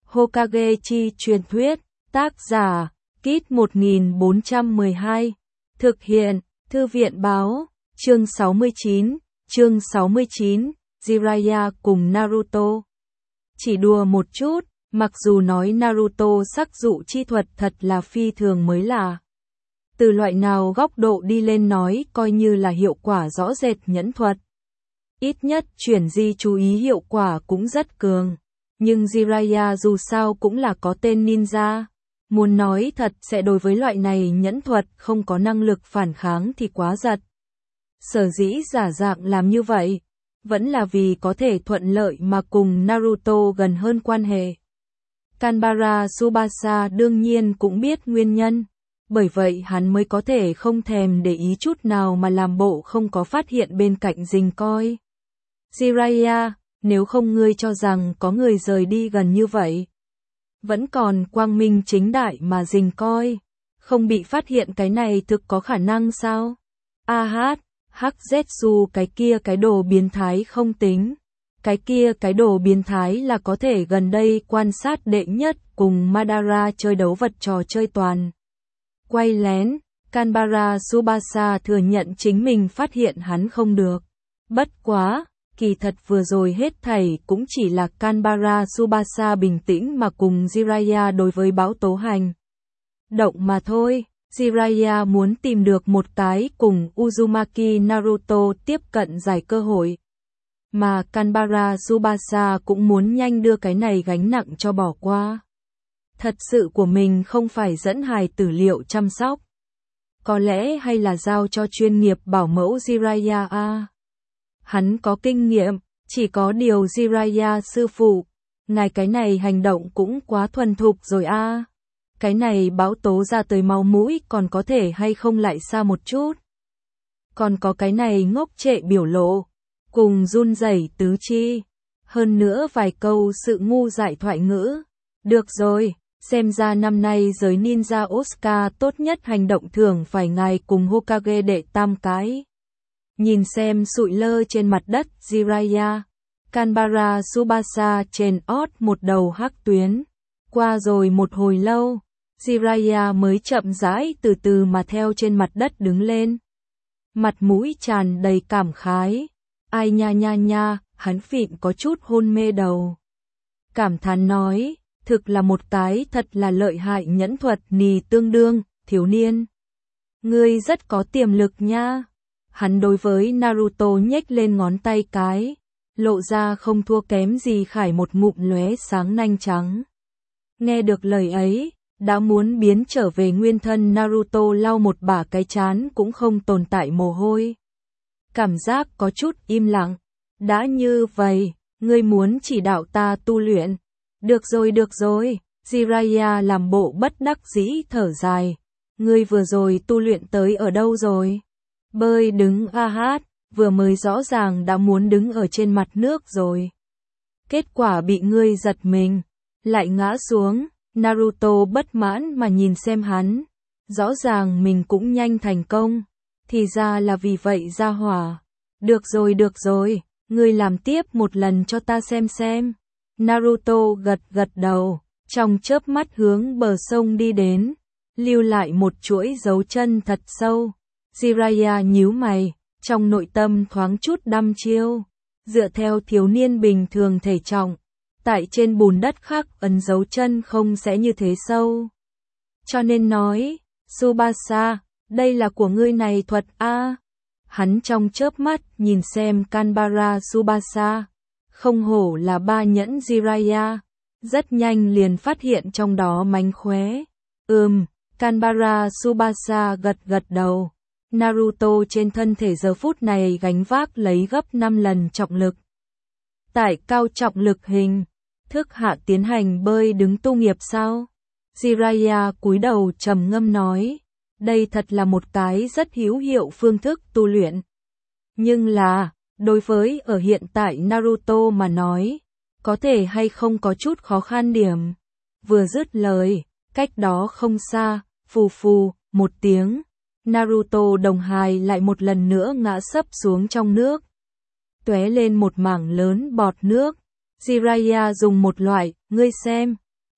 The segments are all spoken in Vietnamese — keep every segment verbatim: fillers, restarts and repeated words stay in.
Hokage chi truyền thuyết, tác giả, Kit một nghìn bốn trăm mười hai, thực hiện, Thư viện báo, chương sáu mươi chín, chương sáu mươi chín, Jiraiya cùng Naruto. Chỉ đùa một chút, mặc dù nói Naruto sắc dụ chi thuật thật là phi thường mới lạ. Từ loại nào góc độ đi lên nói coi như là hiệu quả rõ rệt nhẫn thuật. Ít nhất chuyển di chú ý hiệu quả cũng rất cường. Nhưng Jiraiya dù sao cũng là có tên ninja. Muốn nói thật sẽ đối với loại này nhẫn thuật không có năng lực phản kháng thì quá giật. Sở dĩ giả dạng làm như vậy, vẫn là vì có thể thuận lợi mà cùng Naruto gần hơn quan hệ. Kanbara Tsubasa đương nhiên cũng biết nguyên nhân, bởi vậy hắn mới có thể không thèm để ý chút nào mà làm bộ không có phát hiện bên cạnh rình coi. Jiraiya, nếu không ngươi cho rằng có người rời đi gần như vậy, vẫn còn quang minh chính đại mà rình coi, không bị phát hiện cái này thực có khả năng sao? A hát, Hắc Zetsu cái kia cái đồ biến thái không tính. Cái kia cái đồ biến thái là có thể gần đây quan sát đệ nhất cùng Madara chơi đấu vật trò chơi toàn. Quay lén, Kanbara Tsubasa thừa nhận chính mình phát hiện hắn không được. Bất quá, kỳ thật vừa rồi hết thảy cũng chỉ là Kanbara Tsubasa bình tĩnh mà cùng Jiraiya đối với bão tố hành động mà thôi. Jiraiya muốn tìm được một cái cùng Uzumaki Naruto tiếp cận giải cơ hội. Mà Kanbara Tsubasa cũng muốn nhanh đưa cái này gánh nặng cho bỏ qua. Thật sự của mình không phải dẫn hài tử liệu chăm sóc. Có lẽ hay là giao cho chuyên nghiệp bảo mẫu Jiraiya a. Hắn có kinh nghiệm, chỉ có điều Jiraiya sư phụ, ngài cái này hành động cũng quá thuần thục rồi a. Cái này bão tố ra tới máu mũi còn có thể hay không lại xa một chút. Còn có cái này ngốc trệ biểu lộ, cùng run rẩy tứ chi, hơn nữa vài câu sự ngu dại thoại ngữ. Được rồi, xem ra năm nay giới ninja Oscar tốt nhất hành động thưởng phải ngài cùng Hokage đệ tam cái. Nhìn xem sụi lơ trên mặt đất Jiraiya, Kanbara Tsubasa trên ót một đầu hắc tuyến. Qua rồi một hồi lâu, Jiraiya mới chậm rãi từ từ mà theo trên mặt đất đứng lên. Mặt mũi tràn đầy cảm khái. Ai nha nha nha, hắn phịn có chút hôn mê đầu. Cảm thán nói, thực là một cái thật là lợi hại nhẫn thuật nì tương đương, thiếu niên. Ngươi rất có tiềm lực nha. Hắn đối với Naruto nhếch lên ngón tay cái, lộ ra không thua kém gì khải một ngụm lóe sáng nanh trắng. Nghe được lời ấy, đã muốn biến trở về nguyên thân Naruto lau một bả cái chán cũng không tồn tại mồ hôi. Cảm giác có chút im lặng. Đã như vậy, ngươi muốn chỉ đạo ta tu luyện. Được rồi được rồi, Jiraiya làm bộ bất đắc dĩ thở dài. Ngươi vừa rồi tu luyện tới ở đâu rồi? Bơi đứng a hát, vừa mới rõ ràng đã muốn đứng ở trên mặt nước rồi. Kết quả bị ngươi giật mình, lại ngã xuống. Naruto bất mãn mà nhìn xem hắn. Rõ ràng mình cũng nhanh thành công. Thì ra là vì vậy ra hỏa. Được rồi được rồi, ngươi làm tiếp một lần cho ta xem xem. Naruto gật gật đầu, trong chớp mắt hướng bờ sông đi đến, lưu lại một chuỗi dấu chân thật sâu. Jiraiya nhíu mày, trong nội tâm thoáng chút đăm chiêu. Dựa theo thiếu niên bình thường thể trọng, tại trên bùn đất khắc ấn dấu chân không sẽ như thế sâu. Cho nên nói, Tsubasa, đây là của ngươi này thuật a. Hắn trong chớp mắt nhìn xem Kanbara Tsubasa, không hổ là ba nhẫn Jiraiya, rất nhanh liền phát hiện trong đó mánh khóe. Ừm, Kanbara Tsubasa gật gật đầu. Naruto trên thân thể giờ phút này gánh vác lấy gấp năm lần trọng lực. Tại cao trọng lực hình, thức hạ tiến hành bơi đứng tu nghiệp sao? Jiraiya cúi đầu trầm ngâm nói, đây thật là một cái rất hữu hiệu phương thức tu luyện. Nhưng là, đối với ở hiện tại Naruto mà nói, có thể hay không có chút khó khăn điểm. Vừa dứt lời, cách đó không xa, phù phù, một tiếng, Naruto đồng hài lại một lần nữa ngã sấp xuống trong nước. Tóe lên một mảng lớn bọt nước. Jiraiya dùng một loại, ngươi xem,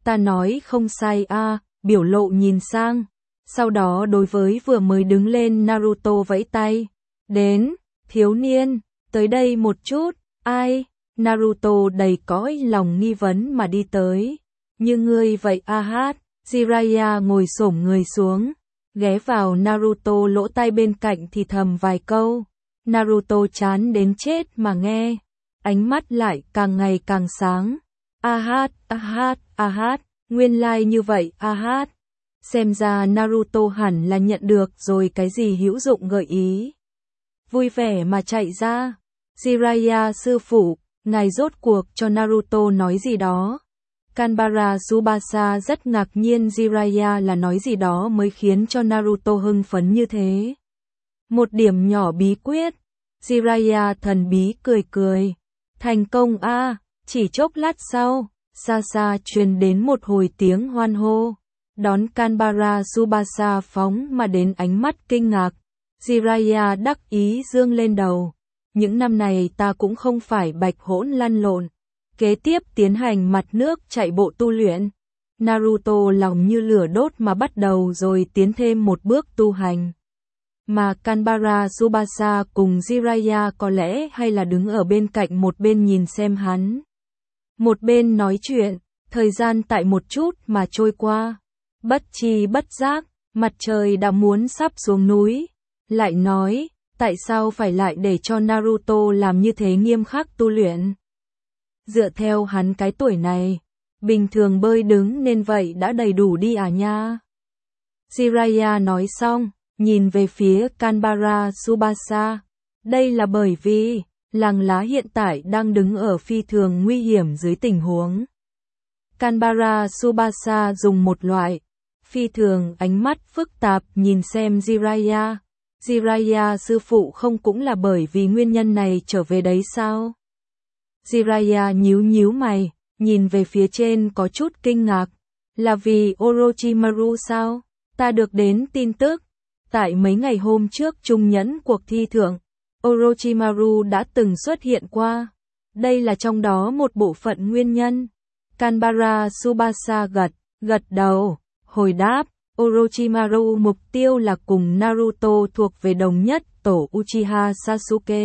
Ta nói không sai a, biểu lộ nhìn sang. Sau đó đối với vừa mới đứng lên Naruto vẫy tay. Đến, thiếu niên, tới đây một chút, ai? Naruto đầy cõi lòng nghi vấn mà đi tới. Như ngươi vậy a hát, Jiraiya ngồi xổm người xuống, ghé vào Naruto lỗ tai bên cạnh thì thầm vài câu. Naruto chán đến chết mà nghe, ánh mắt lại càng ngày càng sáng. A hát, a hát, a hát, nguyên lai like như vậy a hát. Xem ra Naruto hẳn là nhận được rồi cái gì hữu dụng gợi ý. Vui vẻ mà chạy ra. Jiraiya sư phụ, ngài rốt cuộc cho Naruto nói gì đó. Kanbara Tsubasa rất ngạc nhiên Jiraiya là nói gì đó mới khiến cho Naruto hưng phấn như thế. Một điểm nhỏ bí quyết. Jiraiya thần bí cười cười. Thành công a, à, chỉ chốc lát sau, xa xa truyền đến một hồi tiếng hoan hô. Đón Kanbara Tsubasa phóng mà đến ánh mắt kinh ngạc. Jiraiya đắc ý dương lên đầu. Những năm này ta cũng không phải bạch hỗn lăn lộn. Kế tiếp tiến hành mặt nước chạy bộ tu luyện. Naruto lòng như lửa đốt mà bắt đầu rồi tiến thêm một bước tu hành. Mà Kanbara Tsubasa cùng Jiraiya có lẽ hay là đứng ở bên cạnh một bên nhìn xem hắn. Một bên nói chuyện, thời gian tại một chút mà trôi qua. Bất tri bất giác, mặt trời đã muốn sắp xuống núi. Lại nói, tại sao phải lại để cho Naruto làm như thế nghiêm khắc tu luyện? Dựa theo hắn cái tuổi này, bình thường bơi đứng nên vậy đã đầy đủ đi à nha. Jiraiya nói xong, nhìn về phía Kanbara Tsubasa. Đây là bởi vì, làng lá hiện tại đang đứng ở phi thường nguy hiểm dưới tình huống. Kanbara Tsubasa dùng một loại, phi thường ánh mắt phức tạp nhìn xem Jiraiya. Jiraiya sư phụ không cũng là bởi vì nguyên nhân này trở về đấy sao? Jiraiya nhíu nhíu mày, nhìn về phía trên có chút kinh ngạc. Là vì Orochimaru sao? Ta được đến tin tức. Tại mấy ngày hôm trước trung nhẫn cuộc thi thưởng, Orochimaru đã từng xuất hiện qua. Đây là trong đó một bộ phận nguyên nhân. Kanbara Tsubasa gật, gật đầu, hồi đáp. Orochimaru mục tiêu là cùng Naruto thuộc về đồng nhất tổ Uchiha Sasuke.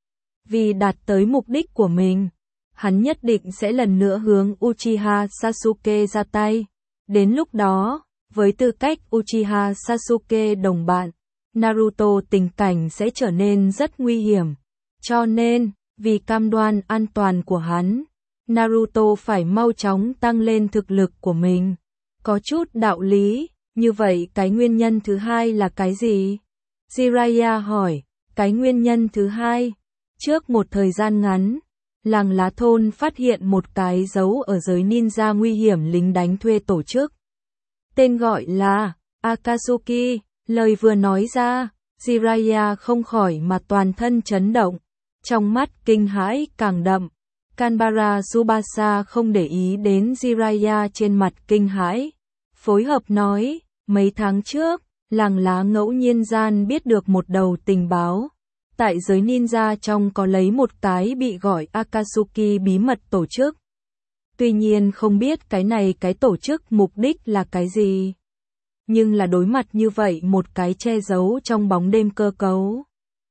Vì đạt tới mục đích của mình, hắn nhất định sẽ lần nữa hướng Uchiha Sasuke ra tay. Đến lúc đó, với tư cách Uchiha Sasuke đồng bạn, Naruto tình cảnh sẽ trở nên rất nguy hiểm. Cho nên, vì cam đoan an toàn của hắn, Naruto phải mau chóng tăng lên thực lực của mình. Có chút đạo lý. Như vậy cái nguyên nhân thứ hai là cái gì? Jiraiya hỏi, cái nguyên nhân thứ hai. Trước một thời gian ngắn, làng lá thôn phát hiện một cái dấu ở giới ninja nguy hiểm lính đánh thuê tổ chức. Tên gọi là Akatsuki, lời vừa nói ra, Jiraiya không khỏi mà toàn thân chấn động, trong mắt kinh hãi càng đậm. Kanbara Tsubasa không để ý đến Jiraiya trên mặt kinh hãi. Phối hợp nói, mấy tháng trước, làng lá ngẫu nhiên gian biết được một đầu tình báo. Tại giới ninja trong có lấy một cái bị gọi Akatsuki bí mật tổ chức. Tuy nhiên không biết cái này cái tổ chức mục đích là cái gì. Nhưng là đối mặt như vậy một cái che giấu trong bóng đêm cơ cấu.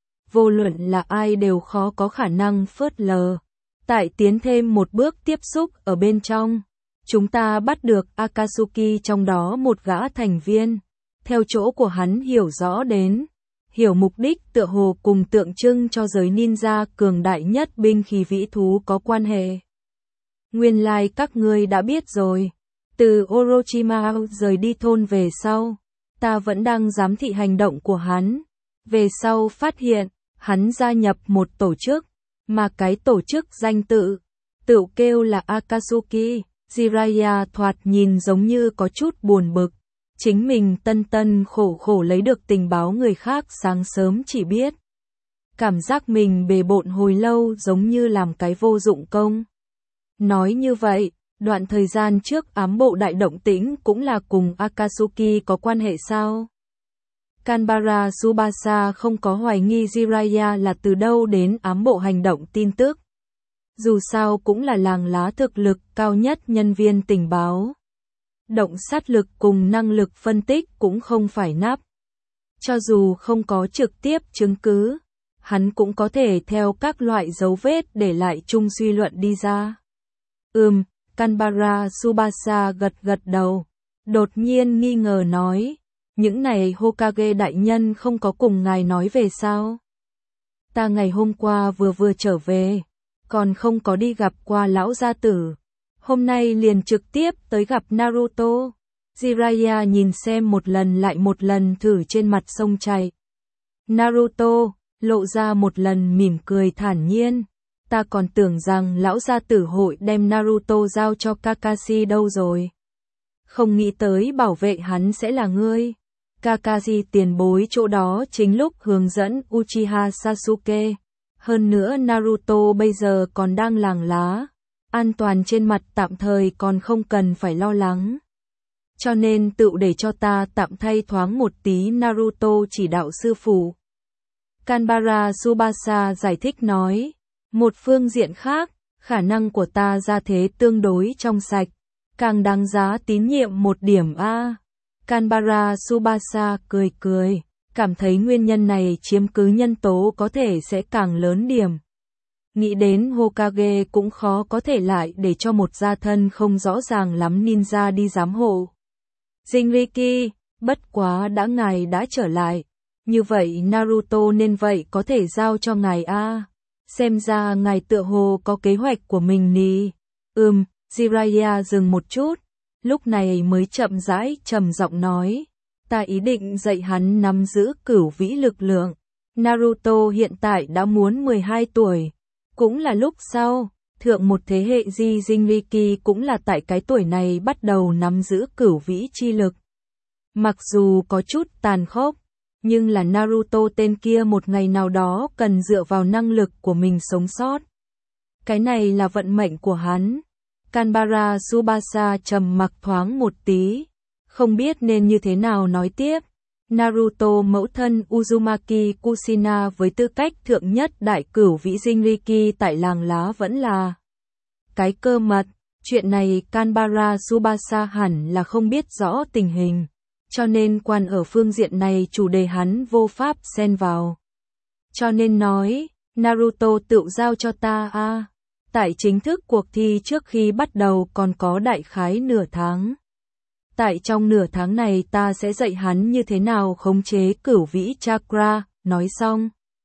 Vô luận là ai đều khó có khả năng phớt lờ. Tại tiến thêm một bước tiếp xúc ở bên trong. Chúng ta bắt được Akatsuki trong đó một gã thành viên. Theo chỗ của hắn hiểu rõ đến. Hiểu mục đích tựa hồ cùng tượng trưng cho giới ninja cường đại nhất binh khí vĩ thú có quan hệ. Nguyên lai like các ngươi đã biết rồi. Từ Orochimaru rời đi thôn về sau. Ta vẫn đang giám thị hành động của hắn. Về sau phát hiện, hắn gia nhập một tổ chức. Mà cái tổ chức danh tự, tự kêu là Akatsuki. Jiraiya thoạt nhìn giống như có chút buồn bực. Chính mình tân tân khổ khổ lấy được tình báo người khác sáng sớm chỉ biết. Cảm giác mình bề bộn hồi lâu giống như làm cái vô dụng công. Nói như vậy, đoạn thời gian trước ám bộ đại động tĩnh cũng là cùng Akatsuki có quan hệ sao? Kanbara Tsubasa không có hoài nghi Jiraiya là từ đâu đến ám bộ hành động tin tức. Dù sao cũng là làng lá thực lực cao nhất nhân viên tình báo. động sát lực cùng năng lực phân tích cũng không phải nắp. Cho dù không có trực tiếp chứng cứ, hắn cũng có thể theo các loại dấu vết để lại chung suy luận đi ra. Ừm, Kanbara Tsubasa gật gật đầu, đột nhiên nghi ngờ nói, những này Hokage đại nhân không có cùng ngài nói về sao? Ta ngày hôm qua vừa vừa trở về, còn không có đi gặp qua lão gia tử, hôm nay liền trực tiếp tới gặp Naruto. Jiraiya nhìn xem một lần lại một lần thử trên mặt sông chảy. Naruto lộ ra một lần mỉm cười thản nhiên, ta còn tưởng rằng lão gia tử hội đem Naruto giao cho Kakashi đâu rồi. Không nghĩ tới bảo vệ hắn sẽ là ngươi. Kakashi tiền bối chỗ đó chính lúc hướng dẫn Uchiha Sasuke. Hơn nữa Naruto bây giờ còn đang làng lá, an toàn trên mặt tạm thời còn không cần phải lo lắng. Cho nên tự để cho ta tạm thay thoáng một tí Naruto chỉ đạo sư phụ. Kanbara Tsubasa giải thích nói, một phương diện khác, khả năng của ta ra thế tương đối trong sạch, càng đáng giá tín nhiệm một điểm a. Kanbara Tsubasa cười cười, cảm thấy nguyên nhân này chiếm cứ nhân tố có thể sẽ càng lớn điểm. Nghĩ đến Hokage cũng khó có thể lại để cho một gia thân không rõ ràng lắm ninja đi giám hộ. Jinriki, bất quá đã ngài đã trở lại, như vậy Naruto nên vậy có thể giao cho ngài a. Xem ra ngài tựa hồ có kế hoạch của mình nì. Ừm, Jiraiya dừng một chút, lúc này mới chậm rãi trầm giọng nói, ta ý định dạy hắn nắm giữ cửu vĩ lực lượng. Naruto hiện tại đã muốn mười hai tuổi, cũng là lúc sau, thượng một thế hệ Ji Jinriki cũng là tại cái tuổi này bắt đầu nắm giữ cửu vĩ chi lực. Mặc dù có chút tàn khốc, nhưng là Naruto tên kia một ngày nào đó cần dựa vào năng lực của mình sống sót. Cái này là vận mệnh của hắn. Kanbara Tsubasa trầm mặc thoáng một tí, không biết nên như thế nào nói tiếp. Naruto mẫu thân Uzumaki Kushina với tư cách thượng nhất đại cửu vĩ Jinriki tại làng lá vẫn là cái cơ mật. Chuyện này Kanbara Tsubasa hẳn là không biết rõ tình hình, cho nên quan ở phương diện này chủ đề hắn vô pháp xen vào. Cho nên nói, Naruto tự giao cho ta a. À. Tại chính thức cuộc thi trước khi bắt đầu còn có đại khái nửa tháng. Tại trong nửa tháng này ta sẽ dạy hắn như thế nào khống chế cửu vĩ chakra, nói xong.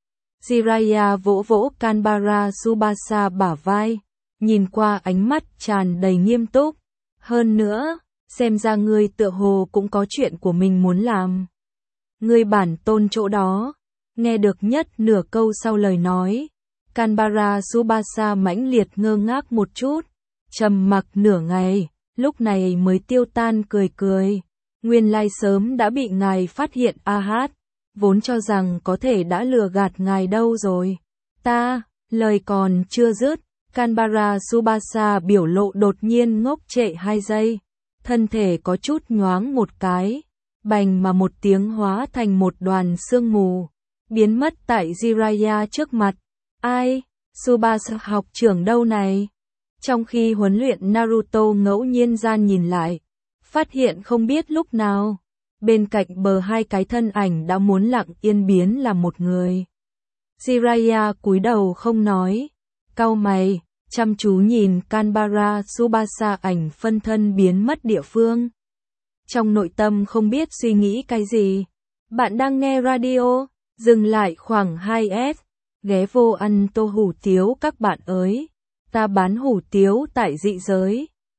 Jiraiya vỗ vỗ Kanbara Tsubasa bả vai, nhìn qua ánh mắt tràn đầy nghiêm túc. Hơn nữa, xem ra ngươi tựa hồ cũng có chuyện của mình muốn làm. Ngươi bản tôn chỗ đó, nghe được nhất nửa câu sau lời nói. Kanbara Tsubasa mãnh liệt ngơ ngác một chút, trầm mặc nửa ngày, lúc này mới tiêu tan cười cười. Nguyên lai sớm đã bị ngài phát hiện a hát, vốn cho rằng có thể đã lừa gạt ngài đâu rồi. Ta, lời còn chưa dứt, Kanbara Tsubasa biểu lộ đột nhiên ngốc trệ hai giây, thân thể có chút nhoáng một cái, bành mà một tiếng hóa thành một đoàn sương mù, biến mất tại Jiraiya trước mặt. Ai, Tsubasa học trưởng đâu này? Trong khi huấn luyện Naruto ngẫu nhiên gian nhìn lại, phát hiện không biết lúc nào, bên cạnh bờ hai cái thân ảnh đã muốn lặng yên biến là một người. Jiraiya cúi đầu không nói, cau mày, chăm chú nhìn Kanbara Tsubasa ảnh phân thân biến mất địa phương. Trong nội tâm không biết suy nghĩ cái gì. Bạn đang nghe radio, dừng lại khoảng hai phút. Ghé vô ăn tô hủ tiếu các bạn ơi, ta bán hủ tiếu tại dị giới.